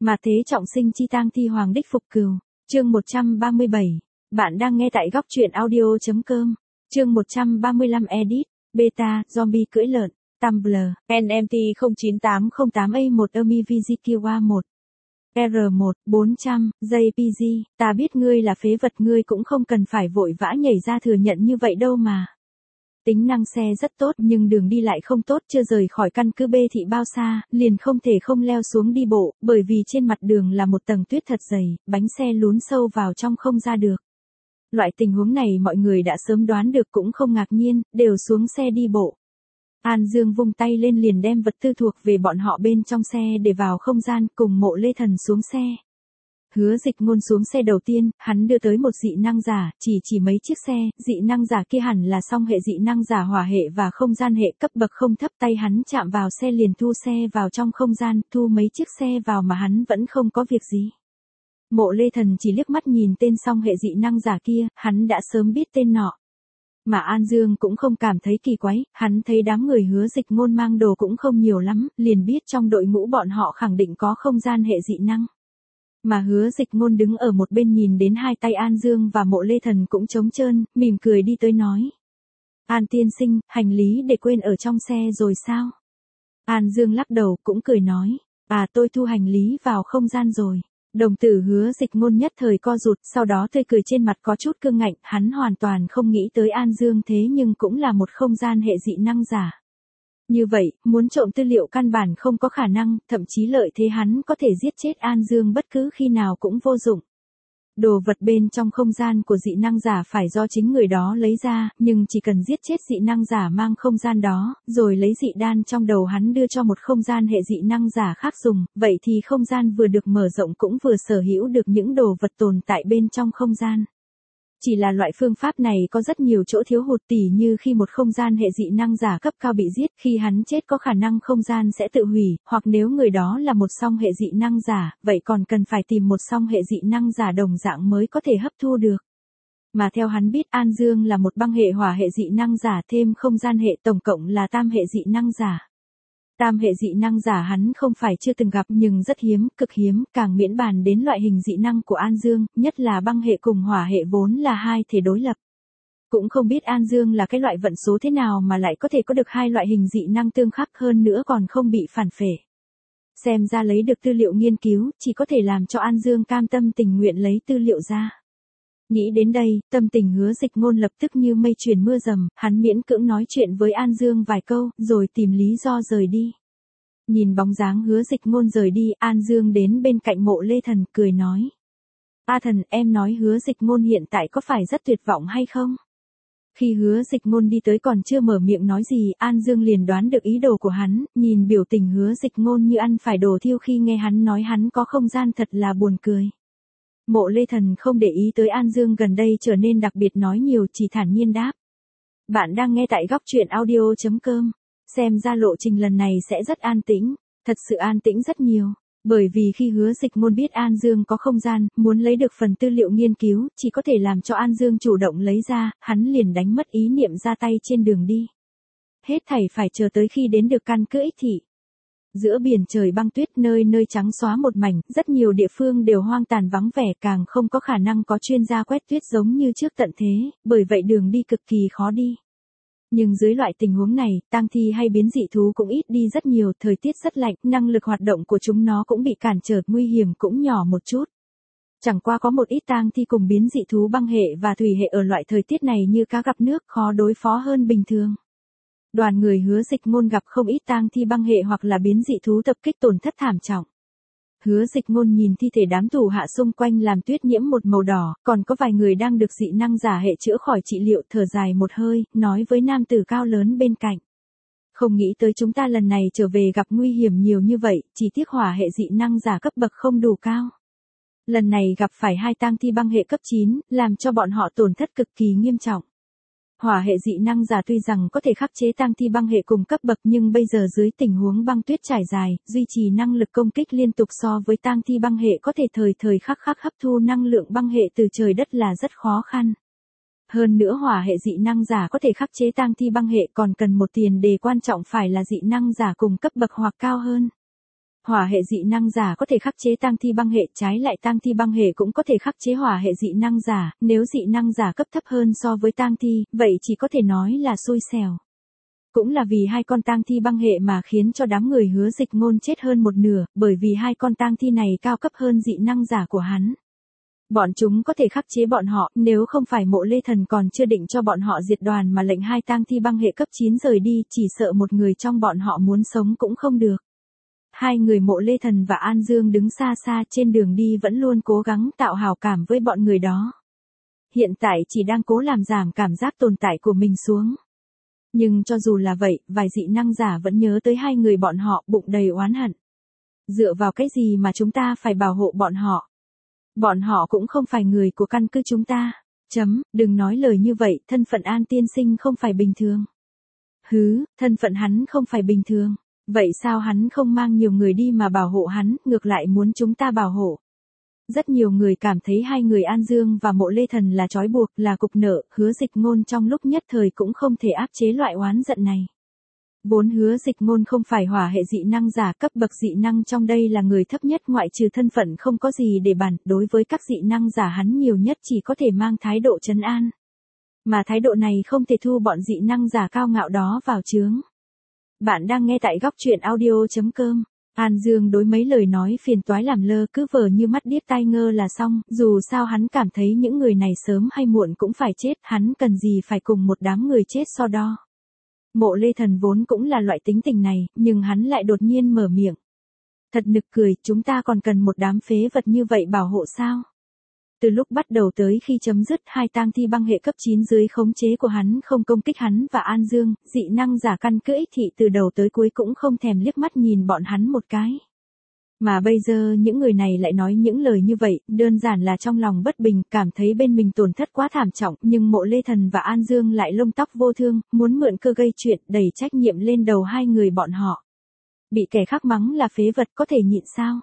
Mà thế trọng sinh chi tang thi hoàng đích phục cừu. Chương 137. Bạn đang nghe tại góc truyện audio.com. Chương 135 edit. Beta, zombie cưỡi lợn. Tumblr, NMT 09808A1 Ami VGQA 1. R1, 400, JPG, ta biết ngươi là phế vật, ngươi cũng không cần phải vội vã nhảy ra thừa nhận như vậy đâu mà. Tính năng xe rất tốt nhưng đường đi lại không tốt, chưa rời khỏi căn cứ B thị bao xa, liền không thể không leo xuống đi bộ, bởi vì trên mặt đường là một tầng tuyết thật dày, bánh xe lún sâu vào trong không ra được. Loại tình huống này mọi người đã sớm đoán được cũng không ngạc nhiên, đều xuống xe đi bộ. An Dương vung tay lên liền đem vật tư thuộc về bọn họ bên trong xe để vào không gian, cùng Mộ Lê Thần xuống xe. Hứa Dịch Ngôn xuống xe đầu tiên, hắn đưa tới một dị năng giả, chỉ mấy chiếc xe, dị năng giả kia hẳn là song hệ dị năng giả hỏa hệ và không gian hệ, cấp bậc không thấp, tay hắn chạm vào xe liền thu xe vào trong không gian, thu mấy chiếc xe vào mà hắn vẫn không có việc gì. Mộ Lê Thần chỉ liếc mắt nhìn tên song hệ dị năng giả kia, hắn đã sớm biết tên nọ. Mà An Dương cũng không cảm thấy kỳ quái, hắn thấy đám người Hứa Dịch Ngôn mang đồ cũng không nhiều lắm, liền biết trong đội ngũ bọn họ khẳng định có không gian hệ dị năng. Mà Hứa Dịch Ngôn đứng ở một bên nhìn đến hai tay An Dương và Mộ Lê Thần cũng trống trơn, mỉm cười đi tới nói. An tiên sinh, hành lý để quên ở trong xe rồi sao? An Dương lắc đầu cũng cười nói. Tôi thu hành lý vào không gian rồi. Đồng tử Hứa Dịch Ngôn nhất thời co rụt, sau đó tươi cười trên mặt có chút cương ngạnh, hắn hoàn toàn không nghĩ tới An Dương thế nhưng cũng là một không gian hệ dị năng giả. Như vậy, muốn trộm tư liệu căn bản không có khả năng, thậm chí lợi thế hắn có thể giết chết An Dương bất cứ khi nào cũng vô dụng. Đồ vật bên trong không gian của dị năng giả phải do chính người đó lấy ra, nhưng chỉ cần giết chết dị năng giả mang không gian đó, rồi lấy dị đan trong đầu hắn đưa cho một không gian hệ dị năng giả khác dùng, vậy thì không gian vừa được mở rộng cũng vừa sở hữu được những đồ vật tồn tại bên trong không gian. Chỉ là loại phương pháp này có rất nhiều chỗ thiếu hụt, tỉ như khi một không gian hệ dị năng giả cấp cao bị giết, khi hắn chết có khả năng không gian sẽ tự hủy, hoặc nếu người đó là một song hệ dị năng giả, vậy còn cần phải tìm một song hệ dị năng giả đồng dạng mới có thể hấp thu được. Mà theo hắn biết An Dương là một băng hệ hỏa hệ dị năng giả thêm không gian hệ, tổng cộng là tam hệ dị năng giả. Tam hệ dị năng giả hắn không phải chưa từng gặp nhưng rất hiếm, cực hiếm, càng miễn bàn đến loại hình dị năng của An Dương, nhất là băng hệ cùng hỏa hệ vốn là hai thể đối lập. Cũng không biết An Dương là cái loại vận số thế nào mà lại có thể có được hai loại hình dị năng tương khắc, hơn nữa còn không bị phản phệ. Xem ra lấy được tư liệu nghiên cứu, chỉ có thể làm cho An Dương cam tâm tình nguyện lấy tư liệu ra. Nghĩ đến đây, tâm tình Hứa Dịch Ngôn lập tức như mây truyền mưa rầm, hắn miễn cưỡng nói chuyện với An Dương vài câu, rồi tìm lý do rời đi. Nhìn bóng dáng Hứa Dịch Ngôn rời đi, An Dương đến bên cạnh Mộ Lê Thần, cười nói. Thần, em nói Hứa Dịch Ngôn hiện tại có phải rất tuyệt vọng hay không? Khi Hứa Dịch Ngôn đi tới còn chưa mở miệng nói gì, An Dương liền đoán được ý đồ của hắn, nhìn biểu tình Hứa Dịch Ngôn như ăn phải đồ thiêu khi nghe hắn nói hắn có không gian thật là buồn cười. Mộ Lê Thần không để ý tới An Dương gần đây trở nên đặc biệt nói nhiều, chỉ thản nhiên đáp. Bạn đang nghe tại góc truyện audio.com. Xem ra lộ trình lần này sẽ rất an tĩnh, thật sự an tĩnh rất nhiều. Bởi vì khi Hứa Dịch Ngôn biết An Dương có không gian, muốn lấy được phần tư liệu nghiên cứu, chỉ có thể làm cho An Dương chủ động lấy ra, hắn liền đánh mất ý niệm ra tay trên đường đi. Hết thảy phải chờ tới khi đến được căn cứ Ích Thị. Giữa biển trời băng tuyết, nơi nơi trắng xóa một mảnh, rất nhiều địa phương đều hoang tàn vắng vẻ, càng không có khả năng có chuyên gia quét tuyết giống như trước tận thế, bởi vậy đường đi cực kỳ khó đi. Nhưng dưới loại tình huống này, tang thi hay biến dị thú cũng ít đi rất nhiều, thời tiết rất lạnh, năng lực hoạt động của chúng nó cũng bị cản trở, nguy hiểm cũng nhỏ một chút. Chẳng qua có một ít tang thi cùng biến dị thú băng hệ và thủy hệ ở loại thời tiết này như cá gặp nước, khó đối phó hơn bình thường. Đoàn người Hứa Dịch Ngôn gặp không ít tang thi băng hệ hoặc là biến dị thú tập kích tổn thất thảm trọng. Hứa Dịch Ngôn nhìn thi thể đám thủ hạ xung quanh làm tuyết nhiễm một màu đỏ, còn có vài người đang được dị năng giả hệ chữa khỏi trị liệu, thở dài một hơi, nói với nam tử cao lớn bên cạnh. Không nghĩ tới chúng ta lần này trở về gặp nguy hiểm nhiều như vậy, chỉ tiếc hỏa hệ dị năng giả cấp bậc không đủ cao. Lần này gặp phải hai tang thi băng hệ cấp 9, làm cho bọn họ tổn thất cực kỳ nghiêm trọng. Hỏa hệ dị năng giả tuy rằng có thể khắc chế tang thi băng hệ cùng cấp bậc nhưng bây giờ dưới tình huống băng tuyết trải dài, duy trì năng lực công kích liên tục so với tang thi băng hệ có thể thời thời khắc khắc hấp thu năng lượng băng hệ từ trời đất là rất khó khăn. Hơn nữa hỏa hệ dị năng giả có thể khắc chế tang thi băng hệ còn cần một tiền đề quan trọng phải là dị năng giả cùng cấp bậc hoặc cao hơn. Hỏa hệ dị năng giả có thể khắc chế tang thi băng hệ, trái lại tang thi băng hệ cũng có thể khắc chế hỏa hệ dị năng giả, nếu dị năng giả cấp thấp hơn so với tang thi, vậy chỉ có thể nói là xui xẻo. Cũng là vì hai con tang thi băng hệ mà khiến cho đám người Hứa Dịch Ngôn chết hơn một nửa, bởi vì hai con tang thi này cao cấp hơn dị năng giả của hắn. Bọn chúng có thể khắc chế bọn họ, nếu không phải Mộ Lê Thần còn chưa định cho bọn họ diệt đoàn mà lệnh hai tang thi băng hệ cấp 9 rời đi, chỉ sợ một người trong bọn họ muốn sống cũng không được. Hai người Mộ Lê Thần và An Dương đứng xa xa trên đường đi vẫn luôn cố gắng tạo hảo cảm với bọn người đó. Hiện tại chỉ đang cố làm giảm cảm giác tồn tại của mình xuống. Nhưng cho dù là vậy, vài dị năng giả vẫn nhớ tới hai người bọn họ, bụng đầy oán hận. Dựa vào cái gì mà chúng ta phải bảo hộ bọn họ? Bọn họ cũng không phải người của căn cứ chúng ta. Đừng nói lời như vậy, thân phận An tiên sinh không phải bình thường. Thân phận hắn không phải bình thường. Vậy sao hắn không mang nhiều người đi mà bảo hộ hắn, ngược lại muốn chúng ta bảo hộ? Rất nhiều người cảm thấy hai người An Dương và Mộ Lê Thần là trói buộc, là cục nợ, Hứa Dịch Ngôn trong lúc nhất thời cũng không thể áp chế loại oán giận này. Vốn Hứa Dịch Ngôn không phải hỏa hệ dị năng giả, cấp bậc dị năng trong đây là người thấp nhất, ngoại trừ thân phận không có gì để bàn, đối với các dị năng giả hắn nhiều nhất chỉ có thể mang thái độ trấn an. Mà thái độ này không thể thu bọn dị năng giả cao ngạo đó vào chướng. Bạn đang nghe tại góc truyện audio.com. An Dương đối mấy lời nói phiền toái làm lơ, cứ vờ như mắt điếc tai ngơ là xong, dù sao hắn cảm thấy những người này sớm hay muộn cũng phải chết, hắn cần gì phải cùng một đám người chết so đo. Mộ Lê Thần vốn cũng là loại tính tình này, nhưng hắn lại đột nhiên mở miệng. Thật nực cười, chúng ta còn cần một đám phế vật như vậy bảo hộ sao? Từ lúc bắt đầu tới khi chấm dứt, hai tang thi băng hệ cấp 9 dưới khống chế của hắn không công kích hắn và An Dương, dị năng giả căn cứ Ích Thị từ đầu tới cuối cũng không thèm liếc mắt nhìn bọn hắn một cái. Mà bây giờ những người này lại nói những lời như vậy, đơn giản là trong lòng bất bình, cảm thấy bên mình tổn thất quá thảm trọng, nhưng Mộ Lê Thần và An Dương lại lông tóc vô thương, muốn mượn cơ gây chuyện, đẩy trách nhiệm lên đầu hai người bọn họ. Bị kẻ khác mắng là phế vật có thể nhịn sao?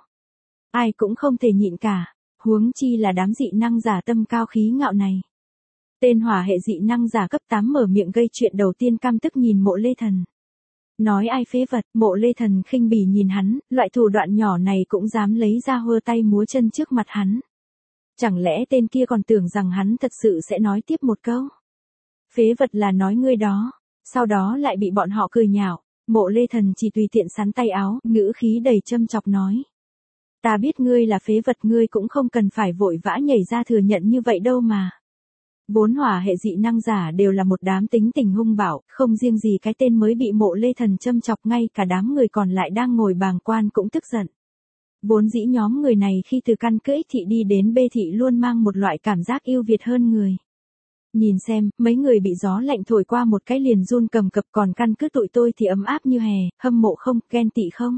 Ai cũng không thể nhịn cả. Huống chi là đám dị năng giả tâm cao khí ngạo này. Tên hỏa hệ dị năng giả cấp 8 mở miệng gây chuyện đầu tiên, căm tức nhìn Mộ Lê Thần. Nói ai phế vật, Mộ Lê Thần khinh bỉ nhìn hắn, loại thủ đoạn nhỏ này cũng dám lấy ra hơ tay múa chân trước mặt hắn. Chẳng lẽ tên kia còn tưởng rằng hắn thật sự sẽ nói tiếp một câu. Phế vật là nói ngươi đó, sau đó lại bị bọn họ cười nhạo. Mộ Lê Thần chỉ tùy tiện sắn tay áo, ngữ khí đầy châm chọc nói. Ta biết ngươi là phế vật, ngươi cũng không cần phải vội vã nhảy ra thừa nhận như vậy đâu mà. Vốn hỏa hệ dị năng giả đều là một đám tính tình hung bạo, không riêng gì cái tên mới bị Mộ Lê Thần châm chọc, ngay cả đám người còn lại đang ngồi bàng quan cũng tức giận. Vốn dĩ nhóm người này khi từ căn cứ Ích Thị đi đến B Thị luôn mang một loại cảm giác ưu việt hơn người. Nhìn xem, mấy người bị gió lạnh thổi qua một cái liền run cầm cập, còn căn cứ tụi tôi thì ấm áp như hè, hâm mộ không, ghen tị không.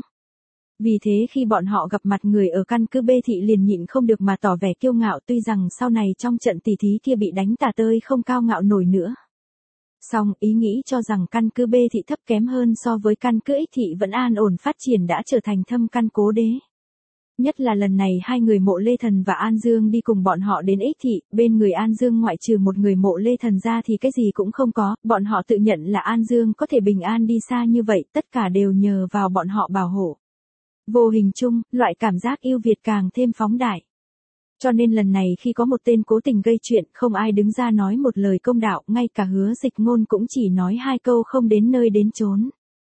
Vì thế khi bọn họ gặp mặt người ở căn cứ B Thị liền nhịn không được mà tỏ vẻ kiêu ngạo, tuy rằng sau này trong trận tỉ thí kia bị đánh tả tơi không cao ngạo nổi nữa. Song ý nghĩ cho rằng căn cứ B Thị thấp kém hơn so với căn cứ Ích Thị vẫn an ổn phát triển đã trở thành thâm căn cố đế. Nhất là lần này hai người Mộ Lê Thần và An Dương đi cùng bọn họ đến Ích Thị, bên người An Dương ngoại trừ một người Mộ Lê Thần ra thì cái gì cũng không có, bọn họ tự nhận là An Dương có thể bình an đi xa như vậy, tất cả đều nhờ vào bọn họ bảo hộ. Vô hình chung, loại cảm giác yêu Việt càng thêm phóng đại. Cho nên lần này khi có một tên cố tình gây chuyện, không ai đứng ra nói một lời công đạo, ngay cả Hứa Dịch Ngôn cũng chỉ nói hai câu không đến nơi đến chốn.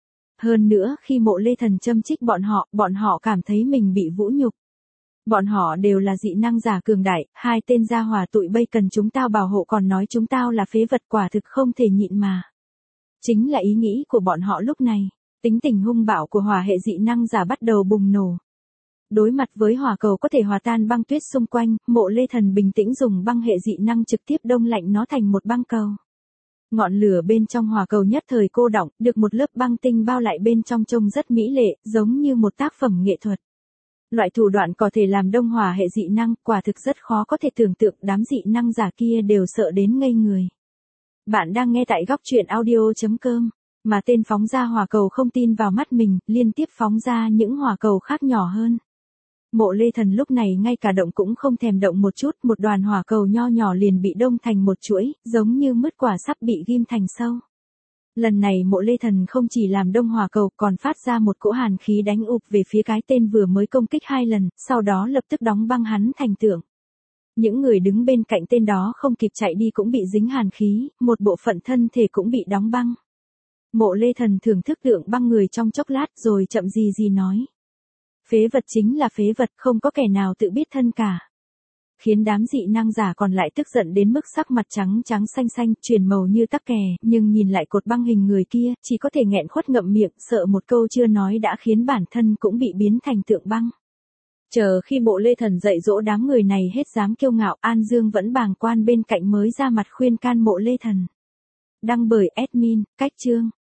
Hơn nữa, khi Mộ Lê Thần châm chích bọn họ cảm thấy mình bị vũ nhục. Bọn họ đều là dị năng giả cường đại, hai tên gia hỏa tụi bây cần chúng tao bảo hộ còn nói chúng tao là phế vật, quả thực không thể nhịn mà. Chính là ý nghĩ của bọn họ lúc này. Tính tình hung bạo của hỏa hệ dị năng giả bắt đầu bùng nổ. Đối mặt với hỏa cầu có thể hòa tan băng tuyết xung quanh, Mộ Lê Thần bình tĩnh dùng băng hệ dị năng trực tiếp đông lạnh nó thành một băng cầu. Ngọn lửa bên trong hỏa cầu nhất thời cô đọng, được một lớp băng tinh bao lại bên trong trông rất mỹ lệ, giống như một tác phẩm nghệ thuật. Loại thủ đoạn có thể làm đông hỏa hệ dị năng, quả thực rất khó có thể tưởng tượng, đám dị năng giả kia đều sợ đến ngây người. Bạn đang nghe tại góc truyện audio.com. Mà tên phóng ra hỏa cầu không tin vào mắt mình, liên tiếp phóng ra những hỏa cầu khác nhỏ hơn. Mộ Lê Thần lúc này ngay cả động cũng không thèm động một chút, một đoàn hỏa cầu nho nhỏ liền bị đông thành một chuỗi, giống như mứt quả sắp bị ghim thành sâu. Lần này Mộ Lê Thần không chỉ làm đông hỏa cầu còn phát ra một cỗ hàn khí đánh ụp về phía cái tên vừa mới công kích 2 lần, sau đó lập tức đóng băng hắn thành tượng. Những người đứng bên cạnh tên đó không kịp chạy đi cũng bị dính hàn khí, một bộ phận thân thể cũng bị đóng băng. Mộ Lê Thần thưởng thức tượng băng người trong chốc lát rồi chậm gì gì nói. Phế vật chính là phế vật, không có kẻ nào tự biết thân cả. Khiến đám dị năng giả còn lại tức giận đến mức sắc mặt trắng trắng xanh xanh, chuyển màu như tắc kè, nhưng nhìn lại cột băng hình người kia, chỉ có thể nghẹn khuất ngậm miệng, sợ một câu chưa nói đã khiến bản thân cũng bị biến thành tượng băng. Chờ khi Mộ Lê Thần dạy dỗ đám người này hết dám kiêu ngạo, An Dương vẫn bàng quan bên cạnh mới ra mặt khuyên can Mộ Lê Thần. Đăng bởi admin, cách chương.